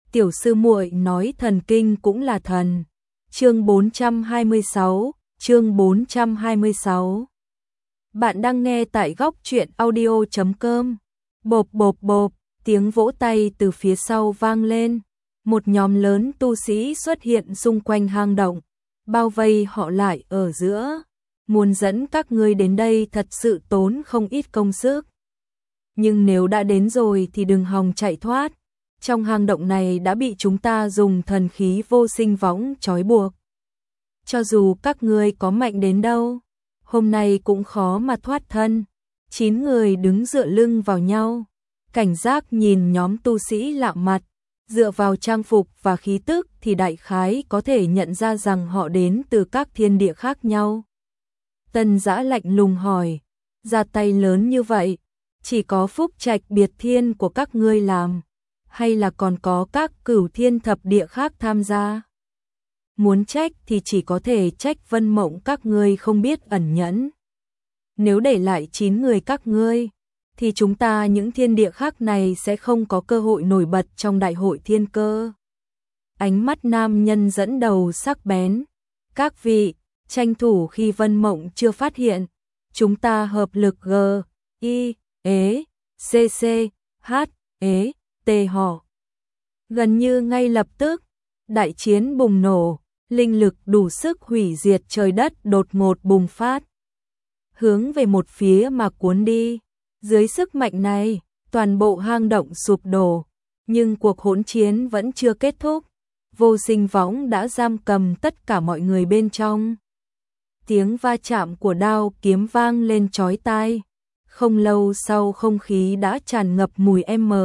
tiểu sư muội nói thần kinh cũng là thần. Chương 426, chương 426. Bạn đang nghe tại góc truyện audio.com. Bộp bộp bộp, tiếng vỗ tay từ phía sau vang lên. Một nhóm lớn tu sĩ xuất hiện xung quanh hang động, bao vây họ lại ở giữa. Muốn dẫn các ngươi đến đây thật sự tốn không ít công sức. Nhưng nếu đã đến rồi thì đừng hòng chạy thoát. Trong hang động này đã bị chúng ta dùng thần khí vô sinh võng trói buộc. Cho dù các ngươi có mạnh đến đâu, hôm nay cũng khó mà thoát thân. 9 người đứng dựa lưng vào nhau, cảnh giác nhìn nhóm tu sĩ lạ mặt. Dựa vào trang phục và khí tức thì đại khái có thể nhận ra rằng họ đến từ các thiên địa khác nhau. Tân Dã lạnh lùng hỏi, ra tay lớn như vậy, chỉ có phúc trạch biệt thiên của các ngươi làm, hay là còn có các cửu thiên thập địa khác tham gia? Muốn trách thì chỉ có thể trách Vân Mộng các ngươi không biết ẩn nhẫn. Nếu để lại 9 người các ngươi, thì chúng ta những thiên địa khác này sẽ không có cơ hội nổi bật trong đại hội thiên cơ. Ánh mắt nam nhân dẫn đầu sắc bén. Các vị, tranh thủ khi Vân Mộng chưa phát hiện, chúng ta hợp lực G, I, E, C, C, H, E, T họ. Gần như ngay lập tức, đại chiến bùng nổ, linh lực đủ sức hủy diệt trời đất đột ngột bùng phát. Hướng về một phía mà cuốn đi. Dưới sức mạnh này, toàn bộ hang động sụp đổ, nhưng cuộc hỗn chiến vẫn chưa kết thúc. Vô sinh võng đã giam cầm tất cả mọi người bên trong. Tiếng va chạm của đao kiếm vang lên chói tai. Không lâu sau không khí đã tràn ngập mùi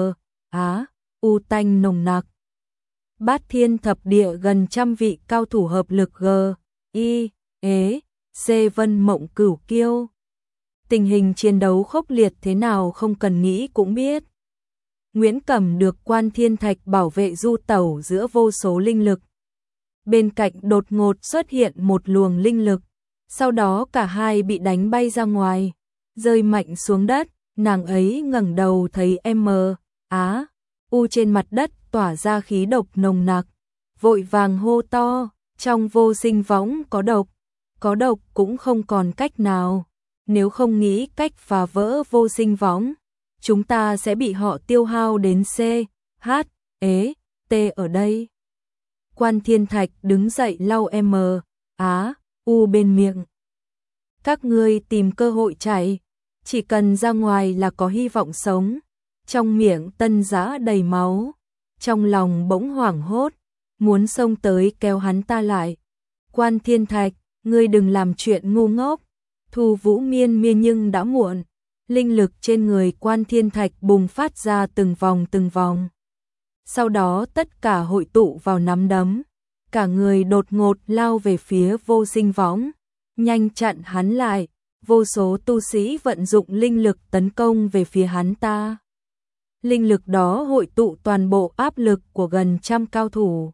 u tanh nồng nặc. Bát thiên thập địa gần 100 vị cao thủ hợp lực G, I, E, C Vân Mộng cửu kiêu. Tình hình chiến đấu khốc liệt thế nào không cần nghĩ cũng biết. Nguyễn Cẩm được Quan Thiên Thạch bảo vệ du tẩu giữa vô số linh lực. Bên cạnh đột ngột xuất hiện một luồng linh lực, sau đó cả hai bị đánh bay ra ngoài, rơi mạnh xuống đất. Nàng ấy ngẩng đầu thấy U trên mặt đất tỏa ra khí độc nồng nặc, vội vàng hô to, trong vô sinh võng có độc cũng không còn cách nào. Nếu không nghĩ cách phá vỡ vô sinh võng, chúng ta sẽ bị họ tiêu hao đến C, H, E, T ở đây. Quan Thiên Thạch đứng dậy lau U bên miệng. Các ngươi tìm cơ hội chạy, chỉ cần ra ngoài là có hy vọng sống. Trong miệng Tân Dã đầy máu, trong lòng bỗng hoảng hốt, muốn xông tới kéo hắn ta lại. Quan Thiên Thạch, ngươi đừng làm chuyện ngu ngốc. Thu Vũ miên miên nhưng đã muộn. Linh lực trên người Quan Thiên Thạch bùng phát ra từng vòng. Sau đó tất cả hội tụ vào nắm đấm. Cả người đột ngột lao về phía vô sinh võng, nhanh chặn hắn lại. Vô số tu sĩ vận dụng linh lực tấn công về phía hắn ta. Linh lực đó hội tụ toàn bộ áp lực của gần 100 cao thủ.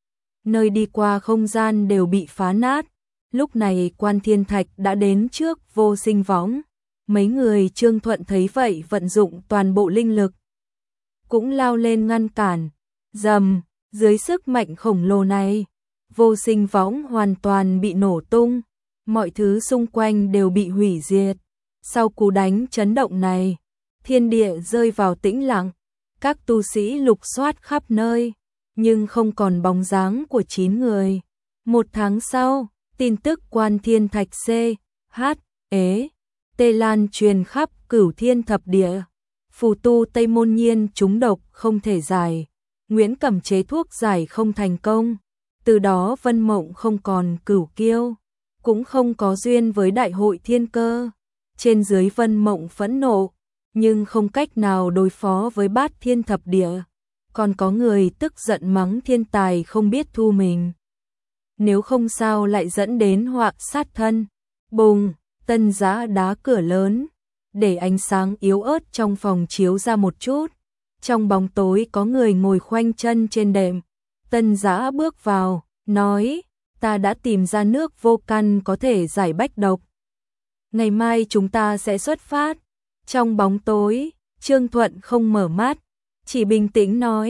Nơi đi qua không gian đều bị phá nát. Lúc này Quan Thiên Thạch đã đến trước vô sinh võng. Mấy người Trương Thuận thấy vậy vận dụng toàn bộ linh lực, cũng lao lên ngăn cản. Rầm, dưới sức mạnh khổng lồ này, vô sinh võng hoàn toàn bị nổ tung. Mọi thứ xung quanh đều bị hủy diệt. Sau cú đánh chấn động này, thiên địa rơi vào tĩnh lặng. Các tu sĩ lục soát khắp nơi, nhưng không còn bóng dáng của 9 người. 1 tháng sau, tin tức Quan Thiên Thạch C, H, E, T lan truyền khắp cửu thiên thập địa. Phù tu Tây Môn Nhiên trúng độc không thể giải. Nguyễn Cẩm chế thuốc giải không thành công. Từ đó Vân Mộng không còn cửu kiêu, cũng không có duyên với đại hội thiên cơ. Trên dưới Vân Mộng phẫn nộ, nhưng không cách nào đối phó với bát thiên thập địa. Còn có người tức giận mắng thiên tài không biết thu mình. Nếu không sao lại dẫn đến họa sát thân. Bùng, Tân Dã đá cửa lớn, để ánh sáng yếu ớt trong phòng chiếu ra một chút. Trong bóng tối có người ngồi khoanh chân trên đệm. Tân Dã bước vào, nói, ta đã tìm ra nước vô căn có thể giải bách độc. Ngày mai chúng ta sẽ xuất phát. Trong bóng tối, Trương Thuận không mở mắt, chỉ bình tĩnh nói,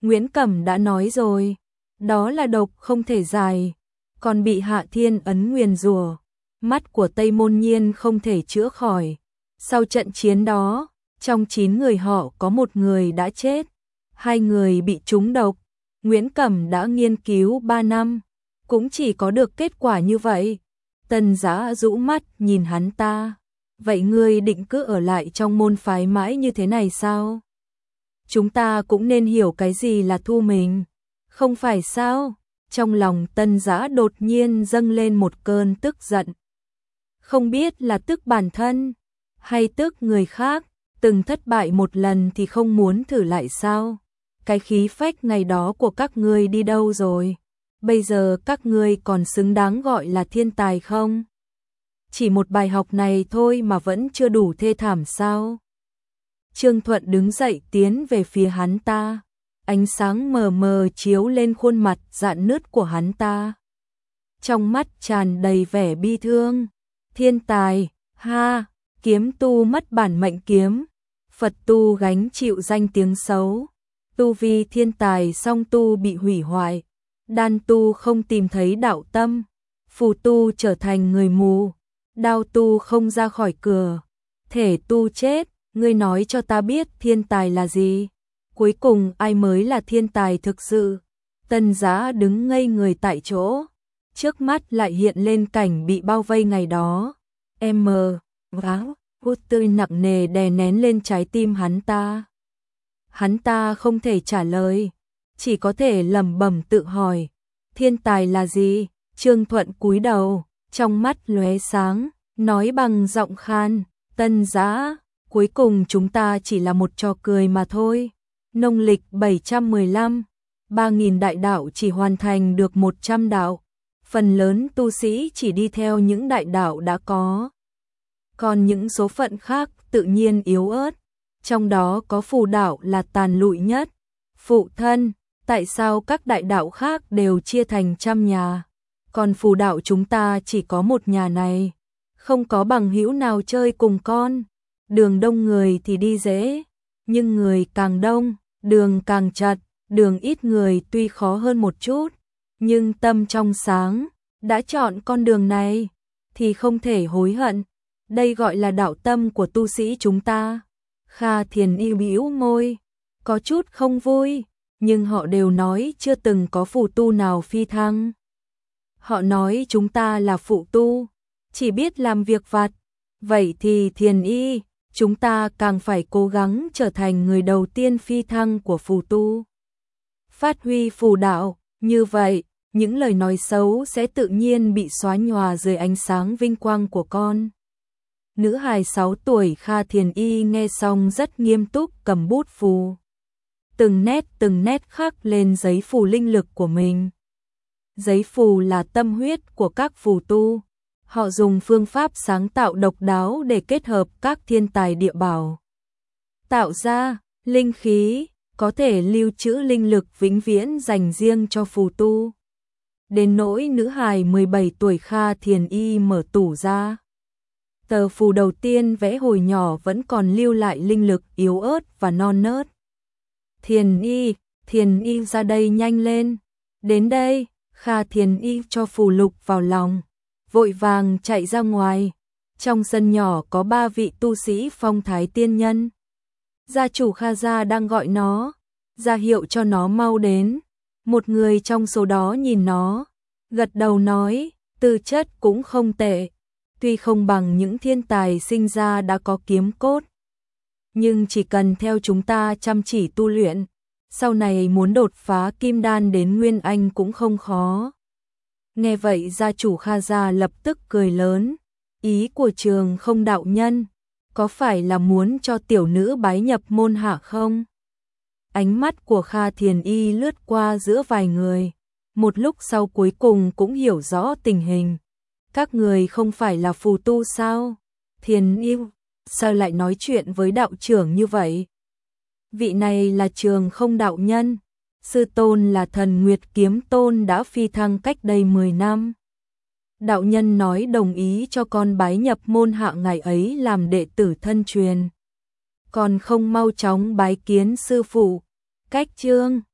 Nguyễn Cẩm đã nói rồi, đó là độc không thể giải, còn bị Hạ Thiên Ấn nguyền rủa, mắt của Tây Môn Nhiên không thể chữa khỏi. Sau trận chiến đó, trong 9 người họ có 1 người đã chết, 2 người bị trúng độc. Nguyễn Cẩm đã nghiên cứu 3 năm, cũng chỉ có được kết quả như vậy. Tần Giá rũ mắt nhìn hắn ta. Vậy ngươi định cứ ở lại trong môn phái mãi như thế này sao? Chúng ta cũng nên hiểu cái gì là thu mình, không phải sao? Trong lòng Tần Giá đột nhiên dâng lên một cơn tức giận. Không biết là tức bản thân, hay tức người khác, từng thất bại một lần thì không muốn thử lại sao? Cái khí phách ngày đó của các ngươi đi đâu rồi? Bây giờ các ngươi còn xứng đáng gọi là thiên tài không? Chỉ một bài học này thôi mà vẫn chưa đủ thê thảm sao? Trương Thuận đứng dậy tiến về phía hắn ta. Ánh sáng mờ mờ chiếu lên khuôn mặt rạn nứt của hắn ta. Trong mắt tràn đầy vẻ bi thương. Thiên tài, ha, kiếm tu mất bản mệnh kiếm. Phật tu gánh chịu danh tiếng xấu. Tu vi thiên tài song tu bị hủy hoại. Đan tu không tìm thấy đạo tâm. Phù tu trở thành người mù. Đao tu không ra khỏi cửa. Thể tu chết. Ngươi nói cho ta biết thiên tài là gì? Cuối cùng ai mới là thiên tài thực sự? Tần Giá đứng ngây người tại chỗ. Trước mắt lại hiện lên cảnh bị bao vây ngày đó. Hút tươi nặng nề đè nén lên trái tim hắn ta. Hắn ta không thể trả lời, chỉ có thể lẩm bẩm tự hỏi. Thiên tài là gì? Trương Thuận cúi đầu, trong mắt lóe sáng, nói bằng giọng khan. Tần Giá, cuối cùng chúng ta chỉ là một trò cười mà thôi. Nông lịch 715, 3.000 đại đạo chỉ hoàn thành được 100 đạo. Phần lớn tu sĩ chỉ đi theo những đại đạo đã có. Còn những số phận khác tự nhiên yếu ớt. Trong đó có phù đạo là tàn lụi nhất. Phụ thân, tại sao các đại đạo khác đều chia thành trăm nhà? Còn phù đạo chúng ta chỉ có một nhà này. Không có bằng hữu nào chơi cùng con. Đường đông người thì đi dễ, nhưng người càng đông, đường càng chật. Đường ít người tuy khó hơn một chút, nhưng tâm trong sáng, đã chọn con đường này, thì không thể hối hận. Đây gọi là đạo tâm của tu sĩ chúng ta. Kha Thiền Y bĩu môi, có chút không vui, nhưng họ đều nói chưa từng có phù tu nào phi thăng. Họ nói chúng ta là phụ tu, chỉ biết làm việc vặt. Vậy thì Thiền Y, chúng ta càng phải cố gắng trở thành người đầu tiên phi thăng của phù tu. Phát huy phù đạo, như vậy, những lời nói xấu sẽ tự nhiên bị xóa nhòa dưới ánh sáng vinh quang của con. Nữ hài 6 tuổi Kha Thiền Y nghe xong rất nghiêm túc cầm bút phù. Từng nét khắc lên giấy phù linh lực của mình. Giấy phù là tâm huyết của các phù tu. Họ dùng phương pháp sáng tạo độc đáo để kết hợp các thiên tài địa bảo. Tạo ra linh khí, có thể lưu trữ linh lực vĩnh viễn dành riêng cho phù tu. Đến nỗi nữ hài 17 tuổi Kha Thiền Y mở tủ ra. Tờ phù đầu tiên vẽ hồi nhỏ vẫn còn lưu lại linh lực yếu ớt và non nớt. Thiền Y ra đây nhanh lên. Đến đây, Kha Thiền Y cho phù lục vào lòng, vội vàng chạy ra ngoài. Trong sân nhỏ có 3 vị tu sĩ phong thái tiên nhân. Gia chủ Kha gia đang gọi nó, ra hiệu cho nó mau đến. Một người trong số đó nhìn nó, gật đầu nói, tư chất cũng không tệ. Tuy không bằng những thiên tài sinh ra đã có kiếm cốt, nhưng chỉ cần theo chúng ta chăm chỉ tu luyện, sau này muốn đột phá kim đan đến nguyên anh cũng không khó. Nghe vậy gia chủ Kha gia lập tức cười lớn, ý của Trường Không đạo nhân, có phải là muốn cho tiểu nữ bái nhập môn hạ không? Ánh mắt của Kha Thiền Y lướt qua giữa vài người, một lúc sau cuối cùng cũng hiểu rõ tình hình. Các người không phải là phù tu sao? Thiền Y, sao lại nói chuyện với đạo trưởng như vậy? Vị này là Trường Không đạo nhân, sư tôn là Thần Nguyệt Kiếm Tôn đã phi thăng cách đây 10 năm. Đạo nhân nói đồng ý cho con bái nhập môn hạ ngày ấy làm đệ tử thân truyền. Còn không mau chóng bái kiến sư phụ. Cách chương